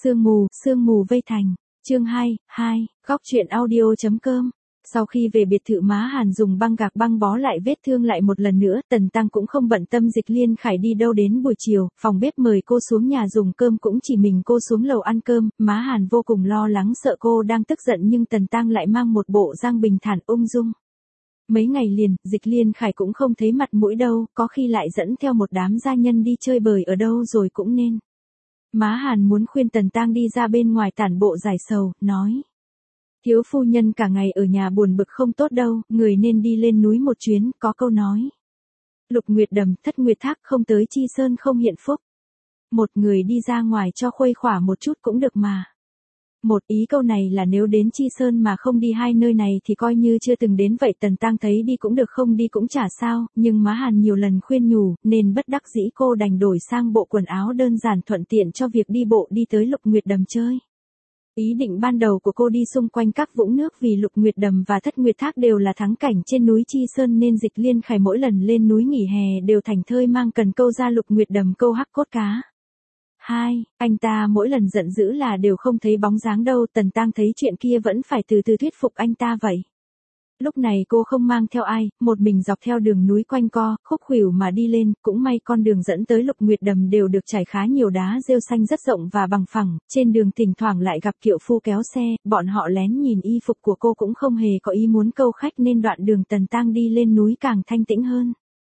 Sương mù vây thành. Chương 2, góc truyện audio.com. Sau khi về biệt thự, má Hàn dùng băng gạc băng bó lại vết thương lại một lần nữa, Tần Tăng cũng không bận tâm Dịch Liên Khải đi đâu. Đến buổi chiều, phòng bếp mời cô xuống nhà dùng cơm, cũng chỉ mình cô xuống lầu ăn cơm. Má Hàn vô cùng lo lắng, sợ cô đang tức giận, nhưng Tần Tăng lại mang một bộ dáng bình thản ung dung. Mấy ngày liền, Dịch Liên Khải cũng không thấy mặt mũi đâu, có khi lại dẫn theo một đám gia nhân đi chơi bời ở đâu rồi cũng nên. Má Hàn muốn khuyên Tần Tăng đi ra bên ngoài tản bộ giải sầu, nói: thiếu phu nhân cả ngày ở nhà buồn bực không tốt đâu, người nên đi lên núi một chuyến. Có câu nói: lục nguyệt đầm, thất nguyệt thác, không tới Chi Sơn không hiện phúc. Một người đi ra ngoài cho khuây khỏa một chút cũng được mà. Một ý câu này là nếu đến Chi Sơn mà không đi hai nơi này thì coi như chưa từng đến vậy. Tần Tăng thấy đi cũng được, không đi cũng chả sao, nhưng má Hàn nhiều lần khuyên nhủ, nên bất đắc dĩ cô đành đổi sang bộ quần áo đơn giản thuận tiện cho việc đi bộ đi tới Lục Nguyệt Đầm chơi. Ý định ban đầu của cô đi xung quanh các vũng nước, vì Lục Nguyệt Đầm và Thất Nguyệt Thác đều là thắng cảnh trên núi Chi Sơn, nên Dịch Liên Khải mỗi lần lên núi nghỉ hè đều thành thơi mang cần câu ra Lục Nguyệt Đầm câu hắc cốt cá. Anh ta mỗi lần giận dữ là đều không thấy bóng dáng đâu. Tần Tăng thấy chuyện kia vẫn phải từ từ thuyết phục anh ta vậy. Lúc này cô không mang theo ai, một mình dọc theo đường núi quanh co, khúc khuỷu mà đi lên. Cũng may con đường dẫn tới Lục Nguyệt Đầm đều được trải khá nhiều đá rêu xanh rất rộng và bằng phẳng. Trên đường thỉnh thoảng lại gặp kiệu phu kéo xe, bọn họ lén nhìn y phục của cô cũng không hề có ý muốn câu khách, nên đoạn đường Tần Tăng đi lên núi càng thanh tĩnh hơn.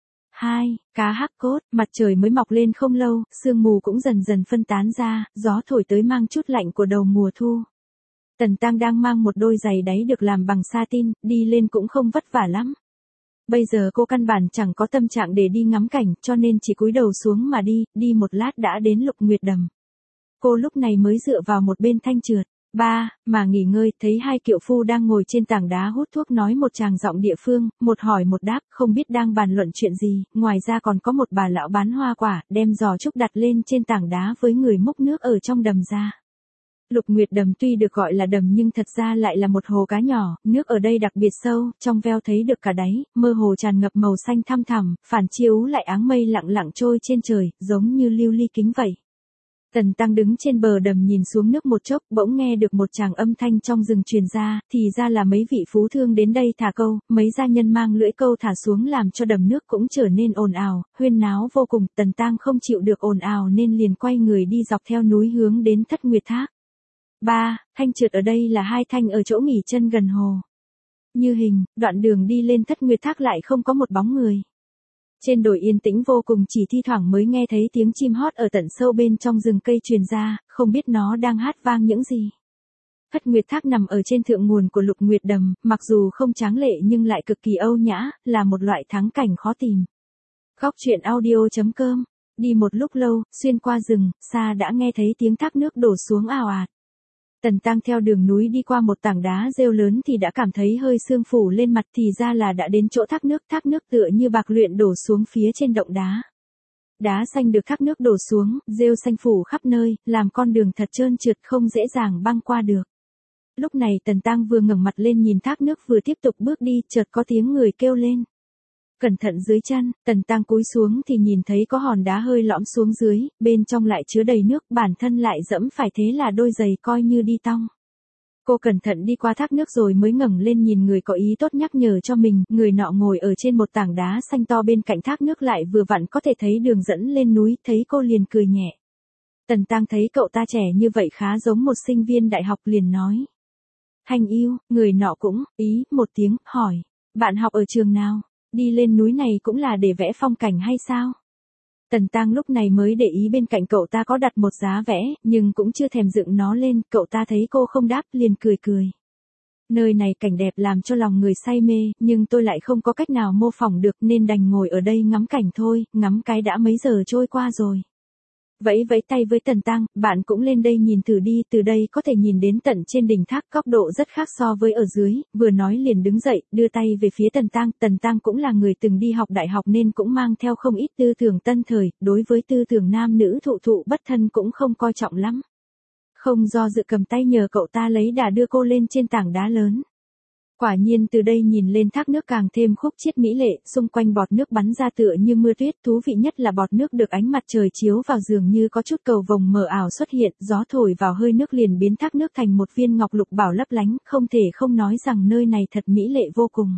Cá hắc cốt. Mặt trời mới mọc lên không lâu, sương mù cũng dần dần phân tán ra, gió thổi tới mang chút lạnh của đầu mùa thu. Tần Tăng đang mang một đôi giày đáy được làm bằng satin, đi lên cũng không vất vả lắm. Bây giờ cô căn bản chẳng có tâm trạng để đi ngắm cảnh, cho nên chỉ cúi đầu xuống mà đi một lát đã đến Lục Nguyệt Đầm. Cô lúc này mới dựa vào một bên thanh trượt mà nghỉ ngơi, thấy hai kiệu phu đang ngồi trên tảng đá hút thuốc, nói một tràng giọng địa phương, một hỏi một đáp, không biết đang bàn luận chuyện gì. Ngoài ra còn có một bà lão bán hoa quả, đem giò trúc đặt lên trên tảng đá với người múc nước ở trong đầm ra. Lục Nguyệt Đầm tuy được gọi là đầm nhưng thật ra lại là một hồ cá nhỏ, nước ở đây đặc biệt sâu, trong veo thấy được cả đáy, mơ hồ tràn ngập màu xanh thăm thẳm, phản chiếu lại áng mây lặng lặng trôi trên trời, giống như lưu ly kính vậy. Tần Tăng đứng trên bờ đầm nhìn xuống nước một chốc, bỗng nghe được một tràng âm thanh trong rừng truyền ra, thì ra là mấy vị phú thương đến đây thả câu, mấy gia nhân mang lưỡi câu thả xuống làm cho đầm nước cũng trở nên ồn ào, huyên náo vô cùng. Tần Tăng không chịu được ồn ào nên liền quay người đi dọc theo núi hướng đến Thất Nguyệt Thác. Thanh trượt ở đây là hai thanh ở chỗ nghỉ chân gần hồ. Như hình, đoạn đường đi lên Thất Nguyệt Thác lại không có một bóng người. Trên đồi yên tĩnh vô cùng, chỉ thi thoảng mới nghe thấy tiếng chim hót ở tận sâu bên trong rừng cây truyền ra, không biết nó đang hát vang những gì. Thất Nguyệt Thác nằm ở trên thượng nguồn của Lục Nguyệt Đầm, mặc dù không tráng lệ nhưng lại cực kỳ âu nhã, là một loại thắng cảnh khó tìm. Góc truyện audio.com. Đi một lúc lâu, xuyên qua rừng, xa đã nghe thấy tiếng thác nước đổ xuống ào ạt. Tần Tăng theo đường núi đi qua một tảng đá rêu lớn thì đã cảm thấy hơi sương phủ lên mặt, thì ra là đã đến chỗ thác nước tựa như bạc luyện đổ xuống phía trên động đá. Đá xanh được thác nước đổ xuống, rêu xanh phủ khắp nơi, làm con đường thật trơn trượt không dễ dàng băng qua được. Lúc này Tần Tăng vừa ngẩng mặt lên nhìn thác nước vừa tiếp tục bước đi, chợt có tiếng người kêu lên: cẩn thận dưới chân. Tần Tăng cúi xuống thì nhìn thấy có hòn đá hơi lõm xuống dưới, bên trong lại chứa đầy nước, bản thân lại dẫm phải, thế là đôi giày coi như đi tong. Cô cẩn thận đi qua thác nước rồi mới ngẩng lên nhìn người có ý tốt nhắc nhở cho mình, người nọ ngồi ở trên một tảng đá xanh to bên cạnh thác nước, lại vừa vặn có thể thấy đường dẫn lên núi, thấy cô liền cười nhẹ. Tần Tăng thấy cậu ta trẻ như vậy khá giống một sinh viên đại học, liền nói: Thanh yêu. Người nọ cũng ý một tiếng, hỏi: bạn học ở trường nào? Đi lên núi này cũng là để vẽ phong cảnh hay sao? Tần Tăng lúc này mới để ý bên cạnh cậu ta có đặt một giá vẽ, nhưng cũng chưa thèm dựng nó lên. Cậu ta thấy cô không đáp, liền cười. Nơi này cảnh đẹp làm cho lòng người say mê, nhưng tôi lại không có cách nào mô phỏng được nên đành ngồi ở đây ngắm cảnh thôi, ngắm cái đã mấy giờ trôi qua rồi. Vẫy tay với Tần Tăng, bạn cũng lên đây nhìn thử đi, từ đây có thể nhìn đến tận trên đỉnh thác, góc độ rất khác so với ở dưới. Vừa nói liền đứng dậy, đưa tay về phía Tần Tăng cũng là người từng đi học đại học nên cũng mang theo không ít tư tưởng tân thời, đối với tư tưởng nam nữ thụ bất thân cũng không coi trọng lắm. Không do dự cầm tay nhờ cậu ta lấy đà đưa cô lên trên tảng đá lớn. Quả nhiên từ đây nhìn lên thác nước càng thêm khúc chiết mỹ lệ, xung quanh bọt nước bắn ra tựa như mưa tuyết, thú vị nhất là bọt nước được ánh mặt trời chiếu vào dường như có chút cầu vồng mờ ảo xuất hiện, gió thổi vào hơi nước liền biến thác nước thành một viên ngọc lục bảo lấp lánh, không thể không nói rằng nơi này thật mỹ lệ vô cùng.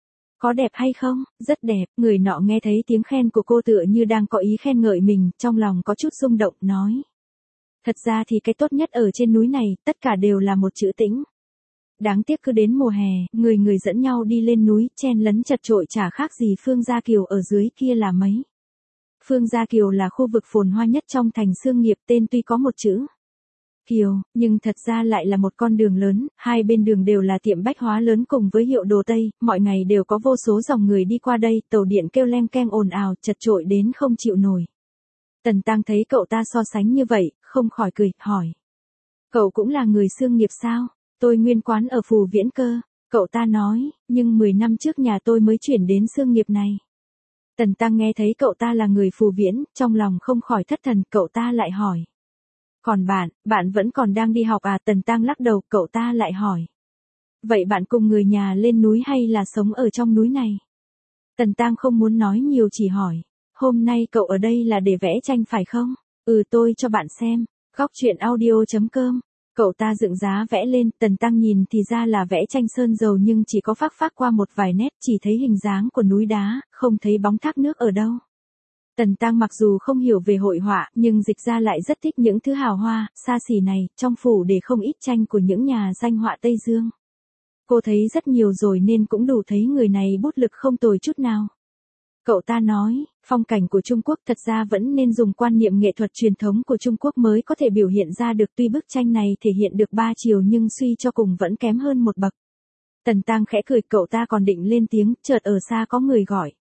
Có đẹp hay không? Rất đẹp, người nọ nghe thấy tiếng khen của cô tựa như đang có ý khen ngợi mình, trong lòng có chút rung động, nói. Thật ra thì cái tốt nhất ở trên núi này, tất cả đều là một chữ tĩnh. Đáng tiếc cứ đến mùa hè, người người dẫn nhau đi lên núi, chen lấn chật chội chả khác gì Phương Gia Kiều ở dưới kia là mấy. Phương Gia Kiều là khu vực phồn hoa nhất trong thành Xương Nghiệp, tên tuy có một chữ Kiều, nhưng thật ra lại là một con đường lớn, hai bên đường đều là tiệm bách hóa lớn cùng với hiệu đồ Tây, mọi ngày đều có vô số dòng người đi qua đây, tàu điện kêu leng keng ồn ào, chật chội đến không chịu nổi. Tần Tăng thấy cậu ta so sánh như vậy, không khỏi cười, hỏi. Cậu cũng là người Xương Nghiệp sao? Tôi nguyên quán ở Phù Viễn cơ. Cậu ta nói, nhưng 10 năm trước nhà tôi mới chuyển đến Xương Nghiệp này. Tần Tăng nghe thấy cậu ta là người Phù Viễn, trong lòng không khỏi thất thần, cậu ta lại hỏi. Còn bạn vẫn còn đang đi học à? Tần Tăng lắc đầu, cậu ta lại hỏi. Vậy bạn cùng người nhà lên núi hay là sống ở trong núi này? Tần Tăng không muốn nói nhiều chỉ hỏi. Hôm nay cậu ở đây là để vẽ tranh phải không? Tôi cho bạn xem. Góc truyện audio.com. Cậu ta dựng giá vẽ lên, Tần Tăng nhìn thì ra là vẽ tranh sơn dầu nhưng chỉ có phác qua một vài nét, chỉ thấy hình dáng của núi đá, không thấy bóng thác nước ở đâu. Tần Tăng mặc dù không hiểu về hội họa, nhưng dịch ra lại rất thích những thứ hào hoa, xa xỉ này, trong phủ để không ít tranh của những nhà danh họa Tây Dương. Cô thấy rất nhiều rồi nên cũng đủ thấy người này bút lực không tồi chút nào. Cậu ta nói, phong cảnh của Trung Quốc thật ra vẫn nên dùng quan niệm nghệ thuật truyền thống của Trung Quốc mới có thể biểu hiện ra được, tuy bức tranh này thể hiện được ba chiều nhưng suy cho cùng vẫn kém hơn một bậc. Tần Tăng khẽ cười, cậu ta còn định lên tiếng, chợt ở xa có người gọi.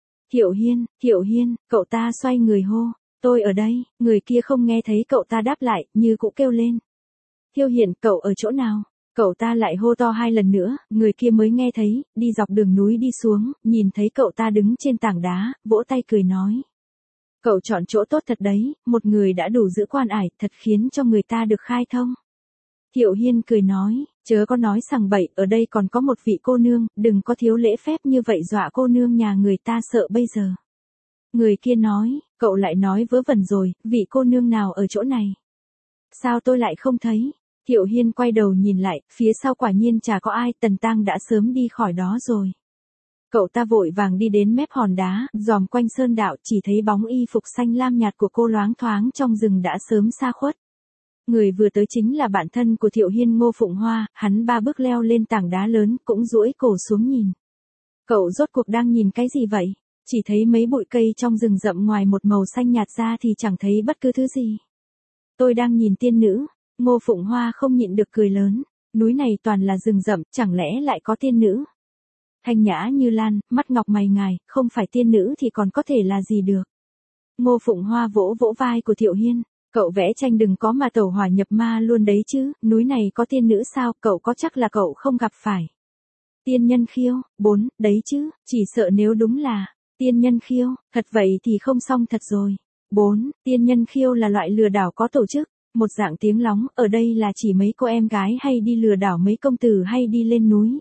Thiệu Hiên, cậu ta xoay người hô, tôi ở đây, người kia không nghe thấy cậu ta đáp lại, như cũ kêu lên. Thiệu Hiên, cậu ở chỗ nào? Cậu ta lại hô to 2 lần nữa, người kia mới nghe thấy, đi dọc đường núi đi xuống, nhìn thấy cậu ta đứng trên tảng đá, vỗ tay cười nói. Cậu chọn chỗ tốt thật đấy, một người đã đủ giữ quan ải, thật khiến cho người ta được khai thông. Thiệu Hiên cười nói, chớ có nói sằng bậy, ở đây còn có một vị cô nương, đừng có thiếu lễ phép như vậy dọa cô nương nhà người ta sợ bây giờ. Người kia nói, cậu lại nói vớ vẩn rồi, vị cô nương nào ở chỗ này? Sao tôi lại không thấy? Thiệu Hiên quay đầu nhìn lại, phía sau quả nhiên chả có ai, Tần Tăng đã sớm đi khỏi đó rồi. Cậu ta vội vàng đi đến mép hòn đá, dòm quanh sơn đạo, chỉ thấy bóng y phục xanh lam nhạt của cô loáng thoáng trong rừng đã sớm xa khuất. Người vừa tới chính là bạn thân của Thiệu Hiên, Ngô Phụng Hoa, hắn 3 bước leo lên tảng đá lớn, cũng duỗi cổ xuống nhìn. Cậu rốt cuộc đang nhìn cái gì vậy? Chỉ thấy mấy bụi cây trong rừng rậm, ngoài một màu xanh nhạt ra thì chẳng thấy bất cứ thứ gì. Tôi đang nhìn tiên nữ. Ngô Phụng Hoa không nhịn được cười lớn, núi này toàn là rừng rậm, chẳng lẽ lại có tiên nữ? Thanh nhã như lan, mắt ngọc mày ngài, không phải tiên nữ thì còn có thể là gì được? Ngô Phụng Hoa vỗ vỗ vai của Thiệu Hiên, cậu vẽ tranh đừng có mà tẩu hỏa nhập ma luôn đấy chứ, núi này có tiên nữ sao, cậu có chắc là cậu không gặp phải? Tiên nhân khiêu, 4, đấy chứ, chỉ sợ nếu đúng là tiên nhân khiêu, thật vậy thì không xong thật rồi. 4, tiên nhân khiêu là loại lừa đảo có tổ chức. Một dạng tiếng lóng, ở đây là chỉ mấy cô em gái hay đi lừa đảo mấy công tử hay đi lên núi.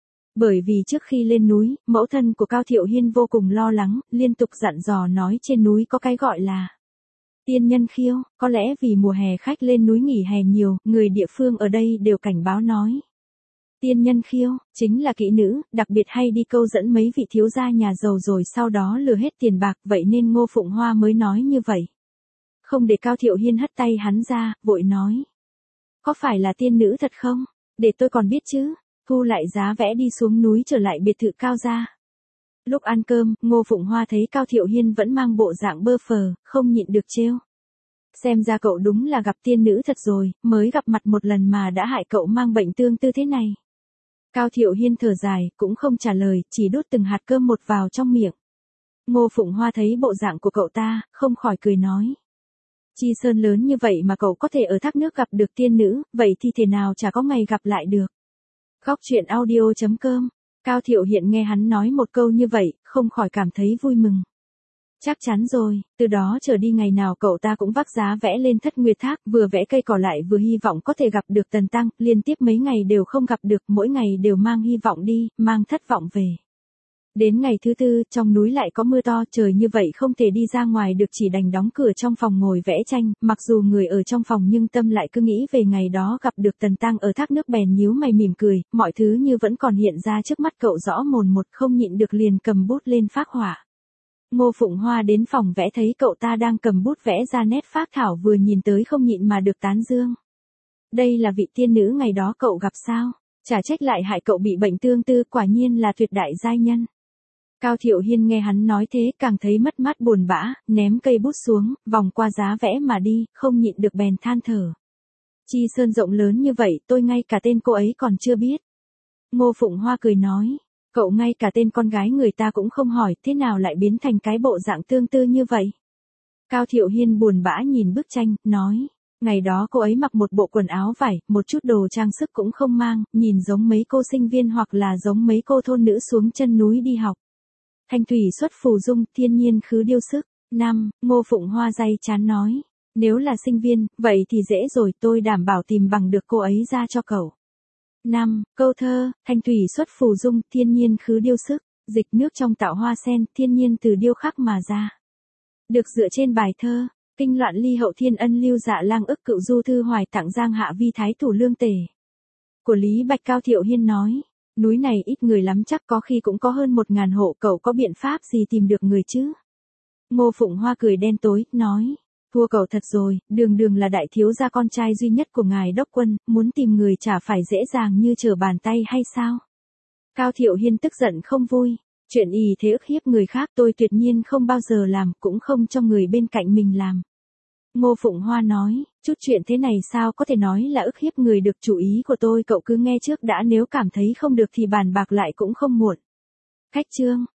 Bởi vì trước khi lên núi, mẫu thân của Cao Thiệu Hiên vô cùng lo lắng, liên tục dặn dò nói trên núi có cái gọi là tiên nhân khiêu, có lẽ vì mùa hè khách lên núi nghỉ hè nhiều, người địa phương ở đây đều cảnh báo nói. Tiên nhân khiêu, chính là kỹ nữ, đặc biệt hay đi câu dẫn mấy vị thiếu gia nhà giàu rồi sau đó lừa hết tiền bạc, vậy nên Ngô Phụng Hoa mới nói như vậy. Không để Cao Thiệu Hiên hất tay hắn ra, vội nói. Có phải là tiên nữ thật không? Để tôi còn biết chứ. Thu lại giá vẽ đi xuống núi trở lại biệt thự Cao gia. Lúc ăn cơm, Ngô Phụng Hoa thấy Cao Thiệu Hiên vẫn mang bộ dạng bơ phờ, không nhịn được trêu. Xem ra cậu đúng là gặp tiên nữ thật rồi, mới gặp mặt một lần mà đã hại cậu mang bệnh tương tư thế này. Cao Thiệu Hiên thở dài, cũng không trả lời, chỉ đút từng hạt cơm một vào trong miệng. Ngô Phụng Hoa thấy bộ dạng của cậu ta, không khỏi cười nói. Chi sơn lớn như vậy mà cậu có thể ở thác nước gặp được tiên nữ, vậy thì thế nào chả có ngày gặp lại được. Góc truyện audio.com. Cao Thiệu Hiện nghe hắn nói một câu như vậy, không khỏi cảm thấy vui mừng. Chắc chắn rồi, từ đó trở đi ngày nào cậu ta cũng vác giá vẽ lên Thất Nguyệt Thác, vừa vẽ cây cỏ lại vừa hy vọng có thể gặp được Tần Tăng, liên tiếp mấy ngày đều không gặp được, mỗi ngày đều mang hy vọng đi, mang thất vọng về. Đến ngày thứ tư, trong núi lại có mưa to, trời như vậy không thể đi ra ngoài được, chỉ đành đóng cửa trong phòng ngồi vẽ tranh, mặc dù người ở trong phòng nhưng tâm lại cứ nghĩ về ngày đó gặp được Tần Tăng ở thác nước, bèn nhíu mày mỉm cười, mọi thứ như vẫn còn hiện ra trước mắt cậu rõ mồn một, không nhịn được liền cầm bút lên phác họa. Ngô Phụng Hoa đến phòng vẽ thấy cậu ta đang cầm bút vẽ ra nét phác thảo, vừa nhìn tới không nhịn mà được tán dương. Đây là vị tiên nữ ngày đó cậu gặp sao? Chả trách lại hại cậu bị bệnh tương tư, quả nhiên là tuyệt đại giai nhân. Cao Thiệu Hiên nghe hắn nói thế càng thấy mất mát buồn bã, ném cây bút xuống, vòng qua giá vẽ mà đi, không nhịn được bèn than thở. Chi Sơn rộng lớn như vậy, tôi ngay cả tên cô ấy còn chưa biết. Ngô Phụng Hoa cười nói, cậu ngay cả tên con gái người ta cũng không hỏi, thế nào lại biến thành cái bộ dạng tương tư như vậy? Cao Thiệu Hiên buồn bã nhìn bức tranh, nói, ngày đó cô ấy mặc một bộ quần áo vải, một chút đồ trang sức cũng không mang, nhìn giống mấy cô sinh viên hoặc là giống mấy cô thôn nữ xuống chân núi đi học. Thanh thủy xuất phù dung, thiên nhiên khứ điêu sức. Ngô Phụng Hoa day chán nói, nếu là sinh viên, vậy thì dễ rồi, tôi đảm bảo tìm bằng được cô ấy ra cho cậu. Câu thơ, thanh thủy xuất phù dung, thiên nhiên khứ điêu sức, dịch nước trong tạo hoa sen, thiên nhiên từ điêu khắc mà ra. Được dựa trên bài thơ, kinh loạn ly hậu thiên ân lưu dạ lang ức cựu du thư hoài tặng giang hạ vi thái thủ lương tề. Của Lý Bạch. Cao Thiệu Hiên nói, núi này ít người lắm, chắc có khi cũng có hơn 1000 hộ, cậu có biện pháp gì tìm được người chứ? Ngô Phụng Hoa cười đen tối, nói, thua cậu thật rồi, đường đường là đại thiếu gia con trai duy nhất của ngài đốc quân, muốn tìm người chả phải dễ dàng như trở bàn tay hay sao? Cao Thiệu Hiên tức giận không vui, chuyện ỷ thế ức hiếp người khác tôi tuyệt nhiên không bao giờ làm, cũng không cho người bên cạnh mình làm. Ngô Phụng Hoa nói, chút chuyện thế này sao có thể nói là ức hiếp người được, chủ ý của tôi cậu cứ nghe trước đã, nếu cảm thấy không được thì bàn bạc lại cũng không muộn. Khách trương.